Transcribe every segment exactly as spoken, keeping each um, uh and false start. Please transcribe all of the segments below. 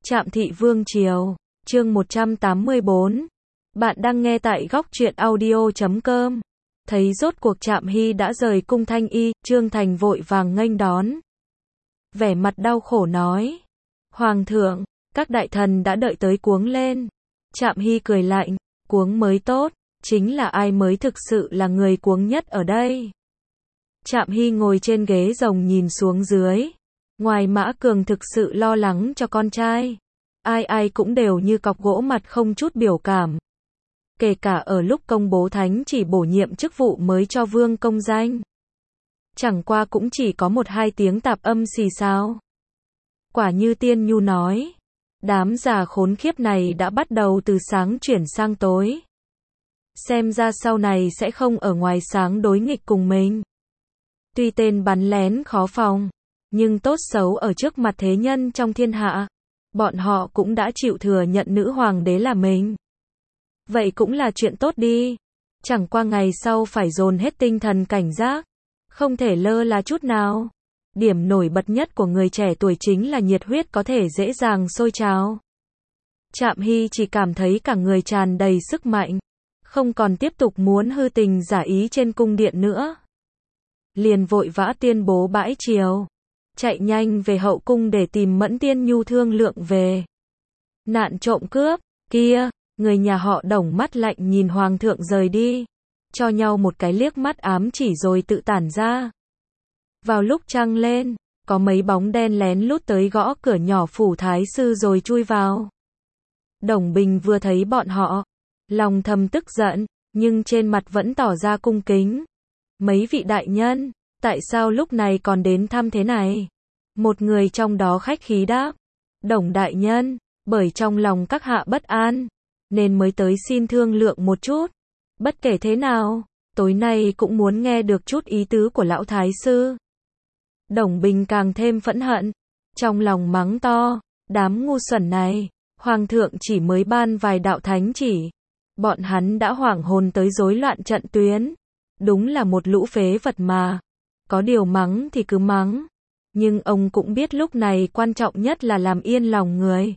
Trạm Thị Vương Triều, chương một trăm tám mươi bốn. Bạn đang nghe tại góc truyện audio chấm com. Thấy rốt cuộc Trạm Hy đã rời cung Thanh Y, Trương Thành vội vàng nghênh đón. Vẻ mặt đau khổ nói: Hoàng thượng, các đại thần đã đợi tới cuống lên. Trạm Hy cười lạnh: Cuống mới tốt, chính là ai mới thực sự là người cuống nhất ở đây. Trạm Hy ngồi trên ghế rồng nhìn xuống dưới. Ngoài Mã Cường thực sự lo lắng cho con trai, ai ai cũng đều như cọc gỗ mặt không chút biểu cảm. Kể cả ở lúc công bố thánh chỉ bổ nhiệm chức vụ mới cho vương công danh, chẳng qua cũng chỉ có một hai tiếng tạp âm xì xào. Quả như Tiên Nhu nói, đám già khốn khiếp này đã bắt đầu từ sáng chuyển sang tối. Xem ra sau này sẽ không ở ngoài sáng đối nghịch cùng mình. Tuy tên bắn lén khó phòng, nhưng tốt xấu ở trước mặt thế nhân trong thiên hạ, bọn họ cũng đã chịu thừa nhận nữ hoàng đế là mình. Vậy cũng là chuyện tốt đi. Chẳng qua ngày sau phải dồn hết tinh thần cảnh giác, không thể lơ là chút nào. Điểm nổi bật nhất của người trẻ tuổi chính là nhiệt huyết có thể dễ dàng sôi trào. Trạm Hy chỉ cảm thấy cả người tràn đầy sức mạnh, không còn tiếp tục muốn hư tình giả ý trên cung điện nữa. Liền vội vã tuyên bố bãi triều, chạy nhanh về hậu cung để tìm Mẫn Tiên Nhu thương lượng về nạn trộm cướp kia. Người nhà họ Đồng mắt lạnh nhìn hoàng thượng rời đi, cho nhau một cái liếc mắt ám chỉ rồi tự tản ra. Vào lúc trăng lên, có mấy bóng đen lén lút tới gõ cửa nhỏ phủ thái sư rồi chui vào. Đồng Bình vừa thấy bọn họ, lòng thầm tức giận, nhưng trên mặt vẫn tỏ ra cung kính. Mấy vị đại nhân, tại sao lúc này còn đến thăm thế này? Một người trong đó khách khí đáp: Đồng đại nhân, bởi trong lòng các hạ bất an, nên mới tới xin thương lượng một chút. Bất kể thế nào, tối nay cũng muốn nghe được chút ý tứ của lão thái sư. Đồng Bình càng thêm phẫn hận, trong lòng mắng to: Đám ngu xuẩn này, hoàng thượng chỉ mới ban vài đạo thánh chỉ, bọn hắn đã hoảng hồn tới rối loạn trận tuyến. Đúng là một lũ phế vật mà. Có điều mắng thì cứ mắng, nhưng ông cũng biết lúc này quan trọng nhất là làm yên lòng người.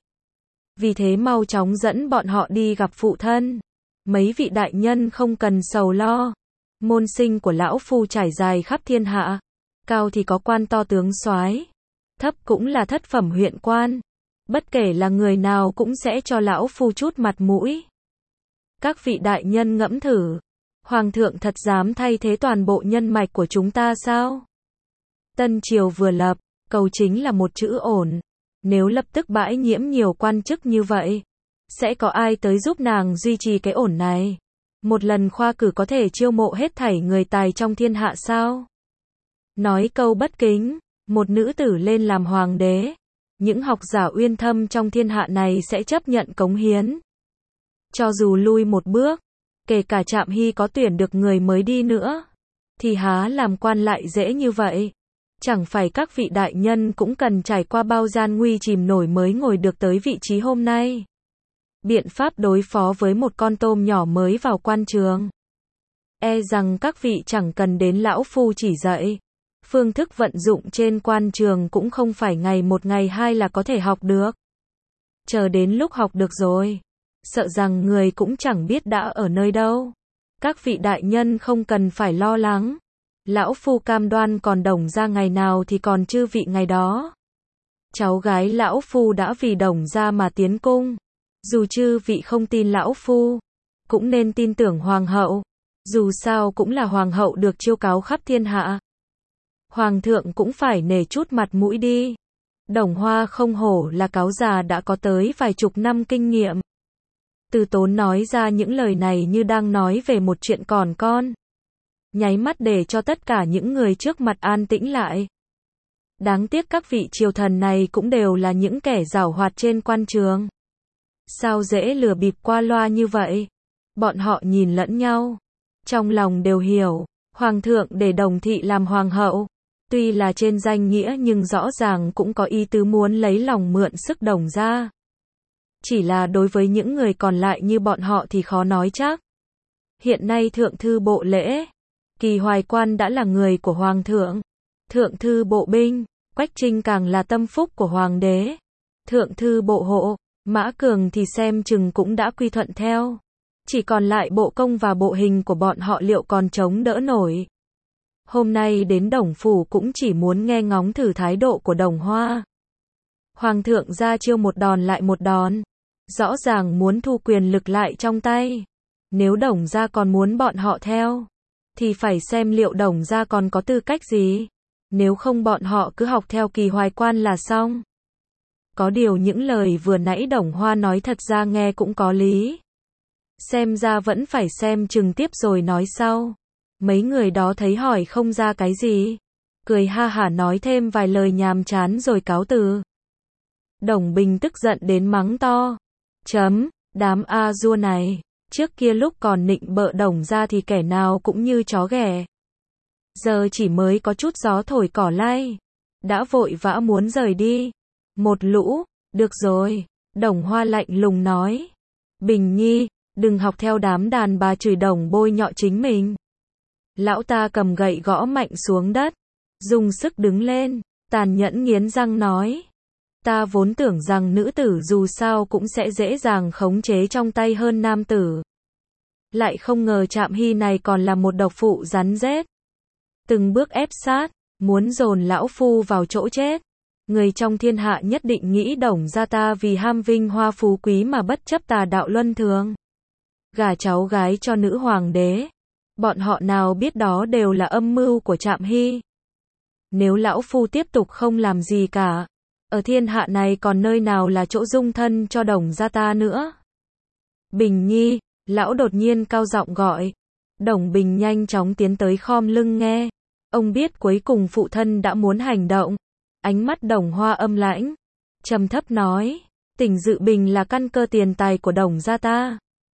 Vì thế mau chóng dẫn bọn họ đi gặp phụ thân. Mấy vị đại nhân không cần sầu lo. Môn sinh của lão phu trải dài khắp thiên hạ. Cao thì có quan to tướng soái, thấp cũng là thất phẩm huyện quan. Bất kể là người nào cũng sẽ cho lão phu chút mặt mũi. Các vị đại nhân ngẫm thử, hoàng thượng thật dám thay thế toàn bộ nhân mạch của chúng ta sao? Tân triều vừa lập, cầu chính là một chữ ổn. Nếu lập tức bãi nhiễm nhiều quan chức như vậy, sẽ có ai tới giúp nàng duy trì cái ổn này? Một lần khoa cử có thể chiêu mộ hết thảy người tài trong thiên hạ sao? Nói câu bất kính, một nữ tử lên làm hoàng đế, những học giả uyên thâm trong thiên hạ này sẽ chấp nhận cống hiến. Cho dù lui một bước, kể cả Trạm Hy có tuyển được người mới đi nữa, thì há làm quan lại dễ như vậy? Chẳng phải các vị đại nhân cũng cần trải qua bao gian nguy chìm nổi mới ngồi được tới vị trí hôm nay. Biện pháp đối phó với một con tôm nhỏ mới vào quan trường, e rằng các vị chẳng cần đến lão phu chỉ dạy. Phương thức vận dụng trên quan trường cũng không phải ngày một ngày hai là có thể học được. Chờ đến lúc học được rồi, sợ rằng người cũng chẳng biết đã ở nơi đâu. Các vị đại nhân không cần phải lo lắng. Lão phu cam đoan còn Đồng gia ngày nào thì còn chư vị ngày đó. Cháu gái lão phu đã vì Đồng gia mà tiến cung. Dù chư vị không tin lão phu, cũng nên tin tưởng hoàng hậu. Dù sao cũng là hoàng hậu được chiêu cáo khắp thiên hạ. Hoàng thượng cũng phải nể chút mặt mũi đi. Đồng Hoa không hổ là cáo già đã có tới vài chục năm kinh nghiệm. Từ Tốn nói ra những lời này như đang nói về một chuyện còn con. Nháy mắt để cho tất cả những người trước mặt an tĩnh lại. Đáng tiếc các vị triều thần này cũng đều là những kẻ giảo hoạt trên quan trường. Sao dễ lừa bịp qua loa như vậy? Bọn họ nhìn lẫn nhau, trong lòng đều hiểu, hoàng thượng để Đồng thị làm hoàng hậu, tuy là trên danh nghĩa nhưng rõ ràng cũng có ý tứ muốn lấy lòng mượn sức Đồng gia. Chỉ là đối với những người còn lại như bọn họ thì khó nói chắc. Hiện nay thượng thư bộ lễ, Kỳ Hoài Quan đã là người của hoàng thượng. Thượng thư bộ binh, Quách Trinh càng là tâm phúc của hoàng đế. Thượng thư bộ hộ, Mã Cường thì xem chừng cũng đã quy thuận theo. Chỉ còn lại bộ công và bộ hình của bọn họ liệu còn chống đỡ nổi. Hôm nay đến Đồng Phủ cũng chỉ muốn nghe ngóng thử thái độ của Đồng Hoa. Hoàng thượng ra chiêu một đòn lại một đòn. Rõ ràng muốn thu quyền lực lại trong tay. Nếu Đồng gia còn muốn bọn họ theo, thì phải xem liệu Đồng gia còn có tư cách gì. Nếu không bọn họ cứ học theo Kỳ Hoài Quan là xong. Có điều những lời vừa nãy Đồng Hoa nói thật ra nghe cũng có lý. Xem ra vẫn phải xem chừng tiếp rồi nói sau. Mấy người đó thấy hỏi không ra cái gì. Cười ha hả nói thêm vài lời nhàm chán rồi cáo từ. Đồng Bình tức giận đến mắng to. Chấm, đám a dua này. Trước kia lúc còn nịnh bợ Đồng gia thì kẻ nào cũng như chó ghẻ. Giờ chỉ mới có chút gió thổi cỏ lay. Đã vội vã muốn rời đi. Một lũ, được rồi. Đồng Hoa lạnh lùng nói. Bình Nhi, đừng học theo đám đàn bà chửi đồng bôi nhọ chính mình. Lão ta cầm gậy gõ mạnh xuống đất. Dùng sức đứng lên. Tàn nhẫn nghiến răng nói. Ta vốn tưởng rằng nữ tử dù sao cũng sẽ dễ dàng khống chế trong tay hơn nam tử. Lại không ngờ Trạm Hy này còn là một độc phụ rắn rết. Từng bước ép sát, muốn dồn lão phu vào chỗ chết. Người trong thiên hạ nhất định nghĩ Đồng gia ta vì ham vinh hoa phú quý mà bất chấp tà đạo luân thường. Gả cháu gái cho nữ hoàng đế. Bọn họ nào biết đó đều là âm mưu của Trạm Hy. Nếu lão phu tiếp tục không làm gì cả, ở thiên hạ này còn nơi nào là chỗ dung thân cho Đồng gia ta nữa. Bình Nhi, lão đột nhiên cao giọng gọi. Đồng Bình nhanh chóng tiến tới khom lưng nghe. Ông biết cuối cùng phụ thân đã muốn hành động. Ánh mắt Đồng Hoa âm lãnh, trầm thấp nói, Tỉnh Dự Bình là căn cơ tiền tài của Đồng gia ta.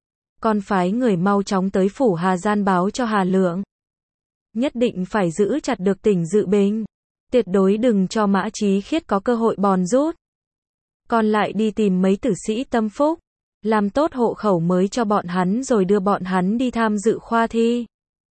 Con phái người mau chóng tới phủ Hà Gian báo cho Hà Lượng. Nhất định phải giữ chặt được Tỉnh Dự Bình. Tuyệt đối đừng cho Mã Chí Khiết có cơ hội bòn rút. Còn lại đi tìm mấy tử sĩ tâm phúc, làm tốt hộ khẩu mới cho bọn hắn rồi đưa bọn hắn đi tham dự khoa thi.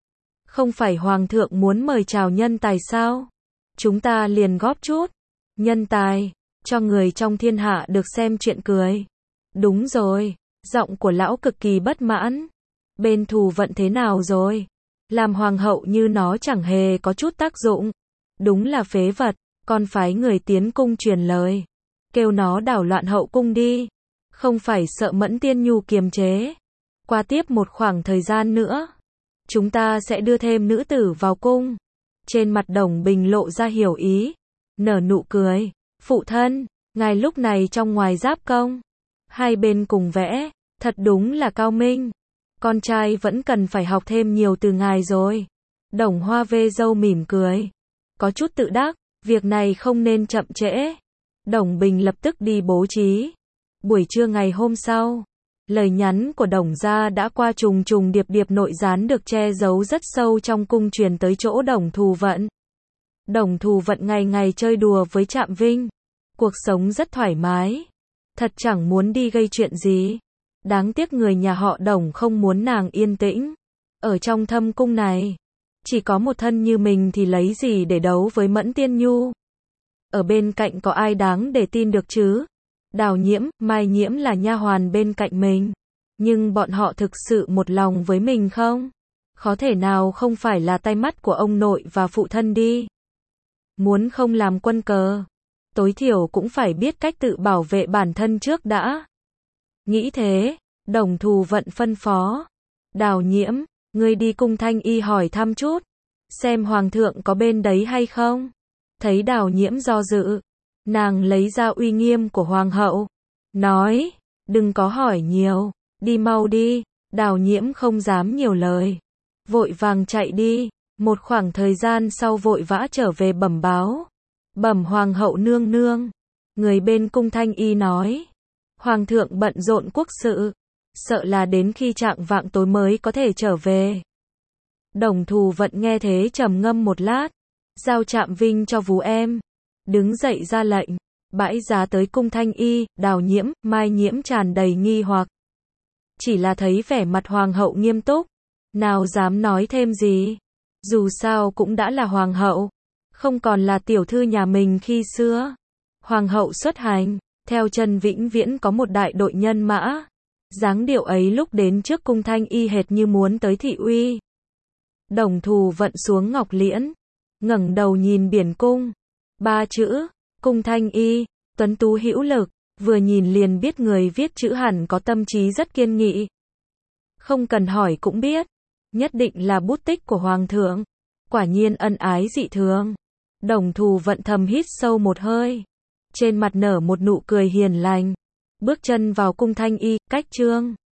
Không phải Hoàng thượng muốn mời chào nhân tài sao? Chúng ta liền góp chút. Nhân tài, cho người trong thiên hạ được xem chuyện cười. Đúng rồi, giọng của lão cực kỳ bất mãn. Bên thù vận thế nào rồi? Làm hoàng hậu như nó chẳng hề có chút tác dụng. Đúng là phế vật, con phái người tiến cung truyền lời. Kêu nó đảo loạn hậu cung đi. Không phải sợ Mẫn Tiên Nhu kiềm chế. Qua tiếp một khoảng thời gian nữa, chúng ta sẽ đưa thêm nữ tử vào cung. Trên mặt Đồng Bình lộ ra hiểu ý. Nở nụ cười. Phụ thân, ngài lúc này trong ngoài giáp công. Hai bên cùng vẽ. Thật đúng là cao minh. Con trai vẫn cần phải học thêm nhiều từ ngài rồi. Đồng Hoa vê râu mỉm cười. Có chút tự đắc. Việc này không nên chậm trễ. Đồng Bình lập tức đi bố trí. Buổi trưa ngày hôm sau, lời nhắn của Đồng gia đã qua trùng trùng điệp điệp nội gián được che giấu rất sâu trong cung truyền tới chỗ Đồng Thù Vận. Đồng Thù Vận ngày ngày chơi đùa với Trạm Vinh. Cuộc sống rất thoải mái. Thật chẳng muốn đi gây chuyện gì. Đáng tiếc người nhà họ Đồng không muốn nàng yên tĩnh. Ở trong thâm cung này, chỉ có một thân như mình thì lấy gì để đấu với Mẫn Tiên Nhu. Ở bên cạnh có ai đáng để tin được chứ? Đào Nhiễm, Mai Nhiễm là nha hoàn bên cạnh mình. Nhưng bọn họ thực sự một lòng với mình không? Khó thể nào không phải là tay mắt của ông nội và phụ thân đi. Muốn không làm quân cờ, tối thiểu cũng phải biết cách tự bảo vệ bản thân trước đã. Nghĩ thế, Đồng Thù Vận phân phó. Đào Nhiễm, ngươi đi cung Thanh Y hỏi thăm chút. Xem Hoàng thượng có bên đấy hay không? Thấy Đào Nhiễm do dự, nàng lấy ra uy nghiêm của Hoàng hậu. Nói, đừng có hỏi nhiều, đi mau đi. Đào Nhiễm không dám nhiều lời. Vội vàng chạy đi, một khoảng thời gian sau vội vã trở về bẩm báo. Bẩm Hoàng hậu nương nương. Người bên cung Thanh Y nói. Hoàng thượng bận rộn quốc sự. Sợ là đến khi chạng vạng tối mới có thể trở về. Đồng Thù Vận nghe thế trầm ngâm một lát. Giao Trạm Vinh cho vú em. Đứng dậy ra lệnh. Bãi giá tới cung Thanh Y. Đào Nhiễm, Mai Nhiễm tràn đầy nghi hoặc. Chỉ là thấy vẻ mặt Hoàng hậu nghiêm túc. Nào dám nói thêm gì. Dù sao cũng đã là Hoàng hậu. Không còn là tiểu thư nhà mình khi xưa. Hoàng hậu xuất hành. theo chân vĩnh viễn có một đại đội nhân mã. Dáng điệu ấy lúc đến trước cung Thanh Y hệt như muốn tới thị uy. Đồng Thù vận xuống ngọc liễn, ngẩng đầu nhìn biển cung. Ba chữ, cung Thanh Y, tuấn tú hữu lực, vừa nhìn liền biết người viết chữ hẳn có tâm trí rất kiên nghị. Không cần hỏi cũng biết, nhất định là bút tích của Hoàng thượng. Quả nhiên ân ái dị thường. Đồng Thù vận thầm hít sâu một hơi, trên mặt nở một nụ cười hiền lành, bước chân vào cung Thanh Y, cách trương.